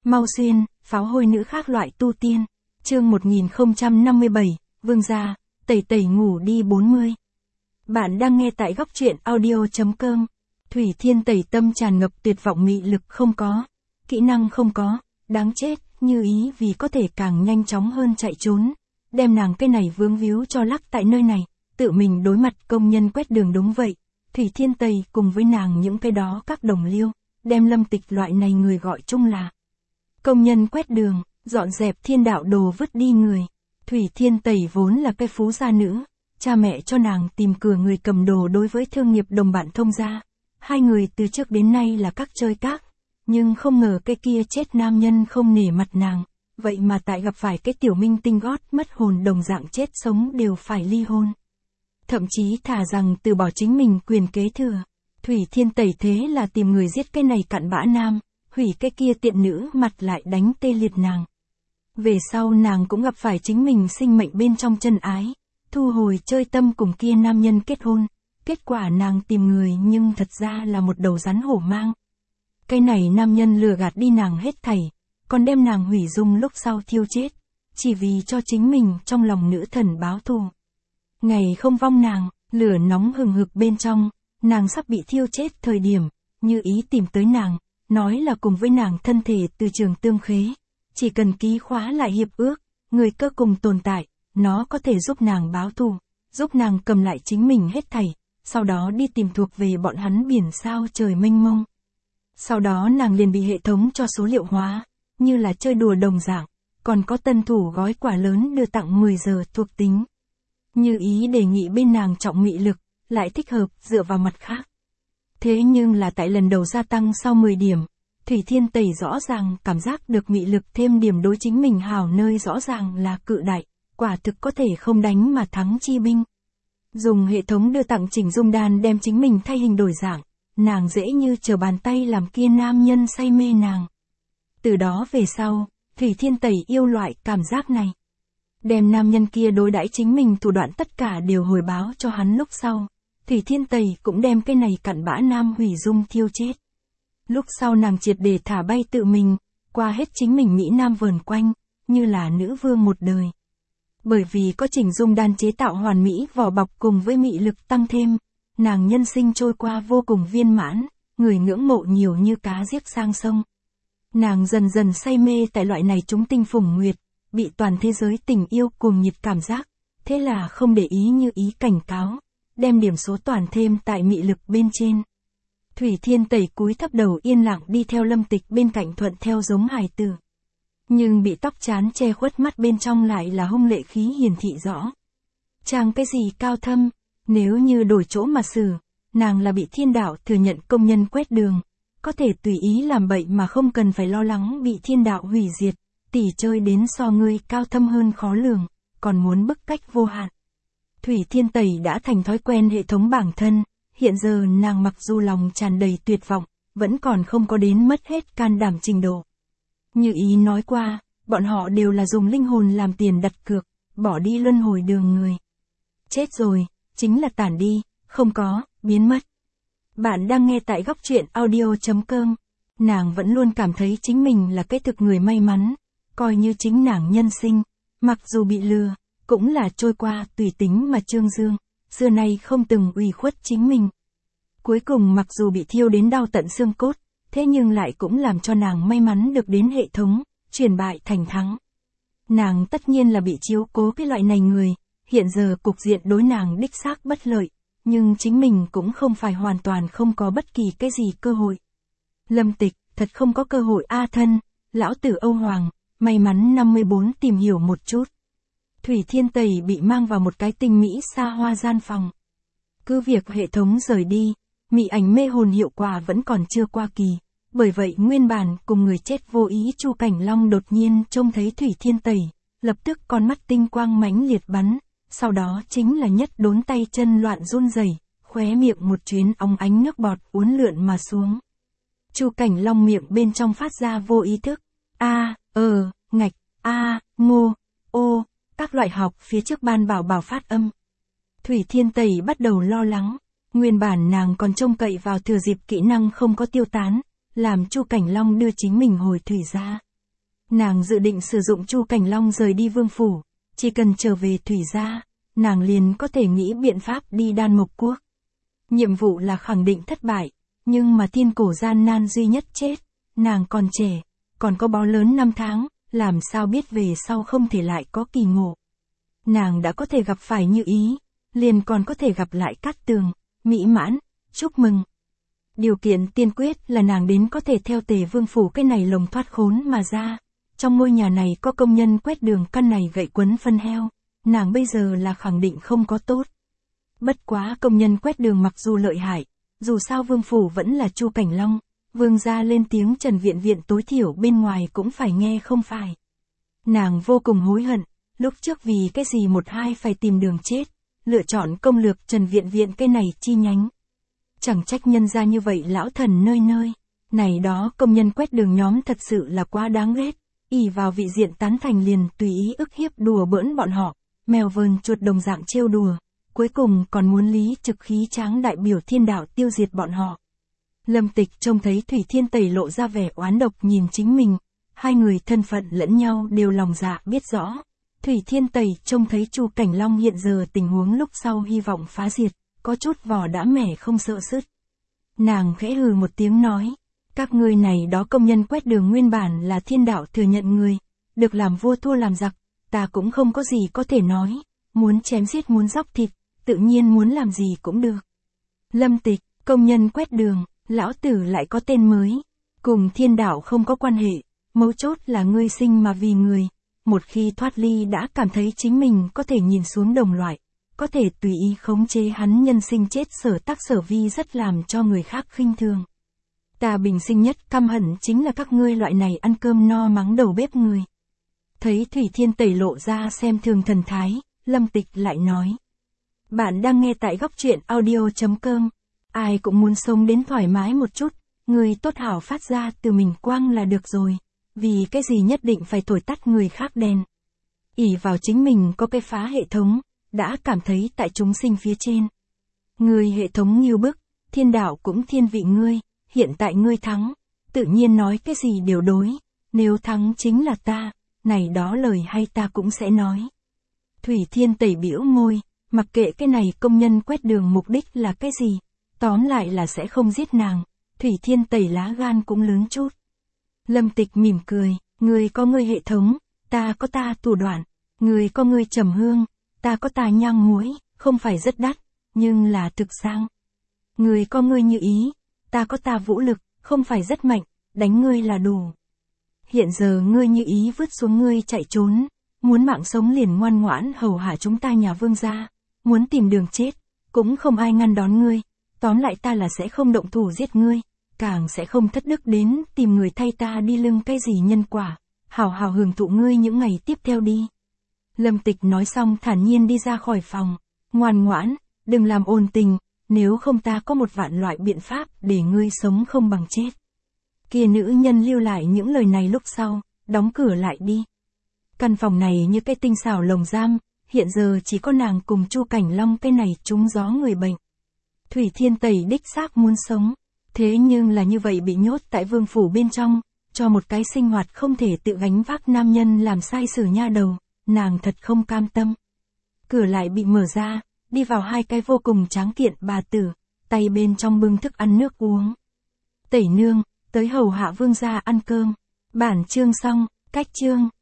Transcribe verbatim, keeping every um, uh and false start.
Mau Xuyên, pháo hôi nữ khác loại tu tiên. Chương một nghìn không trăm năm mươi bảy, Vương gia, tẩy tẩy ngủ đi bốn mươi. Bạn đang nghe tại góc truyện audio chấm com. Thủy Thiên Tẩy tâm tràn ngập tuyệt vọng, mị lực không có, kỹ năng không có, đáng chết, như ý vì có thể càng nhanh chóng hơn chạy trốn. Đem nàng cái này vướng víu cho lắc tại nơi này, tự mình đối mặt công nhân quét đường. Đúng vậy, Thủy Thiên Tẩy cùng với nàng những cái đó các đồng liêu, đem Lâm Tịch loại này người gọi chung là công nhân quét đường, dọn dẹp thiên đạo đồ vứt đi người. Thủy Thiên Tẩy vốn là cái phú gia nữ, cha mẹ cho nàng tìm cửa người cầm đồ đối với thương nghiệp đồng bạn thông gia. Hai người từ trước đến nay là các chơi các, nhưng không ngờ cái kia chết nam nhân không nể mặt nàng, vậy mà tại gặp phải cái tiểu minh tinh gót mất hồn đồng dạng chết sống đều phải ly hôn. Thậm chí thà rằng từ bỏ chính mình quyền kế thừa. Thủy Thiên Tẩy thế là tìm người giết cái này cặn bã nam, hủy cái kia tiện nữ mặt lại đánh tê liệt nàng. Về sau nàng cũng gặp phải chính mình sinh mệnh bên trong chân ái, thu hồi chơi tâm cùng kia nam nhân kết hôn. Kết quả nàng tìm người nhưng thật ra là một đầu rắn hổ mang. Cái này nam nhân lừa gạt đi nàng hết thảy, còn đem nàng hủy dung lúc sau thiêu chết, chỉ vì cho chính mình trong lòng nữ thần báo thù. Ngày không vong nàng, lửa nóng hừng hực bên trong, nàng sắp bị thiêu chết thời điểm, Như Ý tìm tới nàng, nói là cùng với nàng thân thể từ trường tương khế, chỉ cần ký khóa lại hiệp ước, người cơ cùng tồn tại, nó có thể giúp nàng báo thù, giúp nàng cầm lại chính mình hết thảy, sau đó đi tìm thuộc về bọn hắn biển sao trời mênh mông. Sau đó nàng liền bị hệ thống cho số liệu hóa, như là chơi đùa đồng dạng, còn có tân thủ gói quà lớn đưa tặng mười giờ thuộc tính. Như Ý đề nghị bên nàng trọng mị lực, lại thích hợp dựa vào mặt khác. Thế nhưng là tại lần đầu gia tăng sau mười điểm, Thủy Thiên Tẩy rõ ràng cảm giác được mị lực thêm điểm đối chính mình hào nơi rõ ràng là cự đại, quả thực có thể không đánh mà thắng chi binh. Dùng hệ thống đưa tặng chỉnh dung đan đem chính mình thay hình đổi dạng, nàng dễ như trở bàn tay làm kia nam nhân say mê nàng. Từ đó về sau, Thủy Thiên Tẩy yêu loại cảm giác này. Đem nam nhân kia đối đãi chính mình thủ đoạn tất cả đều hồi báo cho hắn lúc sau. Thủy Thiên Tẩy cũng đem cái này cặn bã nam hủy dung thiêu chết. Lúc sau nàng triệt để thả bay tự mình, qua hết chính mình Mỹ Nam vờn quanh, như là nữ vương một đời. Bởi vì có chỉnh dung đan chế tạo hoàn mỹ vỏ bọc cùng với mị lực tăng thêm, nàng nhân sinh trôi qua vô cùng viên mãn, người ngưỡng mộ nhiều như cá giết sang sông. Nàng dần dần say mê tại loại này chúng tinh phùng nguyệt, bị toàn thế giới tình yêu cuồng nhiệt cảm giác, thế là không để ý Như Ý cảnh cáo, đem điểm số toàn thêm tại mị lực bên trên. Thủy Thiên Tẩy cúi thấp đầu yên lặng đi theo Lâm Tịch bên cạnh thuận theo giống hài tử. Nhưng bị tóc chán che khuất mắt bên trong lại là hung lệ khí hiển thị rõ. Chàng cái gì cao thâm, nếu như đổi chỗ mà xử, nàng là bị thiên đạo thừa nhận công nhân quét đường, có thể tùy ý làm bậy mà không cần phải lo lắng bị thiên đạo hủy diệt, tỉ chơi đến so ngươi cao thâm hơn khó lường, còn muốn bức cách vô hạn. Thủy Thiên Tẩy đã thành thói quen hệ thống bản thân, hiện giờ nàng mặc dù lòng tràn đầy tuyệt vọng, vẫn còn không có đến mất hết can đảm trình độ. Như Ý nói qua, bọn họ đều là dùng linh hồn làm tiền đặt cược, bỏ đi luân hồi đường người. Chết rồi, chính là tản đi, không có, biến mất. Bạn đang nghe tại góc truyện audio chấm com. Nàng vẫn luôn cảm thấy chính mình là cái thực người may mắn, coi như chính nàng nhân sinh, mặc dù bị lừa, cũng là trôi qua tùy tính mà trương dương, xưa nay không từng ủy khuất chính mình. Cuối cùng mặc dù bị thiêu đến đau tận xương cốt, thế nhưng lại cũng làm cho nàng may mắn được đến hệ thống, chuyển bại thành thắng. Nàng tất nhiên là bị chiếu cố cái loại này người, hiện giờ cục diện đối nàng đích xác bất lợi, nhưng chính mình cũng không phải hoàn toàn không có bất kỳ cái gì cơ hội. Lâm Tịch, thật không có cơ hội a thân, lão tử Âu Hoàng, may mắn năm mươi bốn tìm hiểu một chút. Thủy Thiên Tẩy bị mang vào một cái tinh mỹ xa hoa gian phòng. Cứ việc hệ thống rời đi, mị ảnh mê hồn hiệu quả vẫn còn chưa qua kỳ, bởi vậy nguyên bản cùng người chết vô ý Chu Cảnh Long đột nhiên trông thấy Thủy Thiên Tẩy, lập tức con mắt tinh quang mãnh liệt bắn, sau đó chính là nhất đốn tay chân loạn run rẩy, khóe miệng một chuyến óng ánh nước bọt uốn lượn mà xuống. Chu Cảnh Long miệng bên trong phát ra vô ý thức, a, ờ, ngạch, a, ngô, ô, các loại học phía trước ban bảo bảo phát âm. Thủy Thiên Tẩy bắt đầu lo lắng, nguyên bản nàng còn trông cậy vào thừa dịp kỹ năng không có tiêu tán, làm Chu Cảnh Long đưa chính mình hồi thủy ra, Nàng dự định sử dụng Chu Cảnh Long rời đi vương phủ, chỉ cần trở về Thủy gia, nàng liền có thể nghĩ biện pháp đi Đan Mộc Quốc. Nhiệm vụ là khẳng định thất bại, nhưng mà thiên cổ gian nan duy nhất chết, nàng còn trẻ, còn có bó lớn năm tháng, làm sao biết về sau không thể lại có kỳ ngộ. Nàng đã có thể gặp phải Như Ý, liền còn có thể gặp lại Cát Tường, mỹ mãn, chúc mừng. Điều kiện tiên quyết là nàng đến có thể theo Tề vương phủ cái này lồng thoát khốn mà ra. Trong ngôi nhà này có công nhân quét đường, căn này gậy quấn phân heo, nàng bây giờ là khẳng định không có tốt. Bất quá công nhân quét đường mặc dù lợi hại, dù sao vương phủ vẫn là Chu Cảnh Long, vương gia lên tiếng Trần Viện Viện tối thiểu bên ngoài cũng phải nghe không phải. Nàng vô cùng hối hận, lúc trước vì cái gì một hai phải tìm đường chết, lựa chọn công lược Trần Viện Viện cái này chi nhánh. Chẳng trách nhân ra như vậy lão thần nơi nơi, này đó công nhân quét đường nhóm thật sự là quá đáng ghét, ỷ vào vị diện tán thành liền tùy ý ức hiếp đùa bỡn bọn họ, mèo vờn chuột đồng dạng trêu đùa, cuối cùng còn muốn lý trực khí tráng đại biểu thiên đạo tiêu diệt bọn họ. Lâm Tịch trông thấy Thủy Thiên Tẩy lộ ra vẻ oán độc nhìn chính mình, hai người thân phận lẫn nhau đều lòng dạ biết rõ. Thủy Thiên Tẩy trông thấy Chu Cảnh Long hiện giờ tình huống lúc sau hy vọng phá diệt, có chút vỏ đã mẻ không sợ sứt. Nàng khẽ hừ một tiếng nói, các ngươi này đó công nhân quét đường nguyên bản là thiên đạo thừa nhận người, được làm vua thua làm giặc, ta cũng không có gì có thể nói, muốn chém giết muốn dóc thịt, tự nhiên muốn làm gì cũng được. Lâm Tịch, công nhân quét đường, lão tử lại có tên mới, cùng thiên đạo không có quan hệ, mấu chốt là ngươi sinh mà vì người, một khi thoát ly đã cảm thấy chính mình có thể nhìn xuống đồng loại, có thể tùy ý khống chế hắn nhân sinh chết sở tác sở vi rất làm cho người khác khinh thường. Ta bình sinh nhất căm hận chính là các ngươi loại này ăn cơm no mắng đầu bếp người. Thấy Thủy Thiên Tẩy lộ ra xem thường thần thái, Lâm Tịch lại nói. Bạn đang nghe tại góc truyện audio chấm com. Ai cũng muốn sống đến thoải mái một chút, người tốt hảo phát ra từ mình quang là được rồi. Vì cái gì nhất định phải thổi tắt người khác đèn. ỷ vào chính mình có cái phá hệ thống, đã cảm thấy tại chúng sinh phía trên. Người hệ thống nghiêu bức, thiên đạo cũng thiên vị ngươi, hiện tại ngươi thắng, tự nhiên nói cái gì đều đối, nếu thắng chính là ta, này đó lời hay ta cũng sẽ nói. Thủy Thiên Tẩy bĩu môi, mặc kệ cái này công nhân quét đường mục đích là cái gì, tóm lại là sẽ không giết nàng, Thủy Thiên Tẩy lá gan cũng lớn chút. Lâm Tịch mỉm cười, người có người hệ thống, ta có ta thủ đoạn, người có người trầm hương, ta có ta nhang muối, không phải rất đắt, nhưng là thực sang. Người có người Như Ý, ta có ta vũ lực, không phải rất mạnh, đánh ngươi là đủ. Hiện giờ ngươi Như Ý vứt xuống ngươi chạy trốn, muốn mạng sống liền ngoan ngoãn hầu hạ chúng ta nhà vương gia, muốn tìm đường chết, cũng không ai ngăn đón ngươi, tóm lại ta là sẽ không động thủ giết ngươi, càng sẽ không thất đức đến tìm người thay ta đi lưng cái gì nhân quả, hào hào hưởng thụ ngươi những ngày tiếp theo đi. Lâm Tịch nói xong thản nhiên đi ra khỏi phòng, ngoan ngoãn, đừng làm ồn tình, nếu không ta có một vạn loại biện pháp để ngươi sống không bằng chết. Kia nữ nhân lưu lại những lời này lúc sau, đóng cửa lại đi. Căn phòng này như cái tinh xảo lồng giam, hiện giờ chỉ có nàng cùng Chu Cảnh Long cái này trúng gió người bệnh. Thủy Thiên Tẩy đích xác muốn sống, thế nhưng là như vậy bị nhốt tại vương phủ bên trong, cho một cái sinh hoạt không thể tự gánh vác nam nhân làm sai sử nha đầu, nàng thật không cam tâm. Cửa lại bị mở ra, đi vào hai cái vô cùng tráng kiện bà tử, tay bên trong bưng thức ăn nước uống. Tẩy nương, tới hầu hạ vương gia ăn cơm. Bản chương xong, cách chương.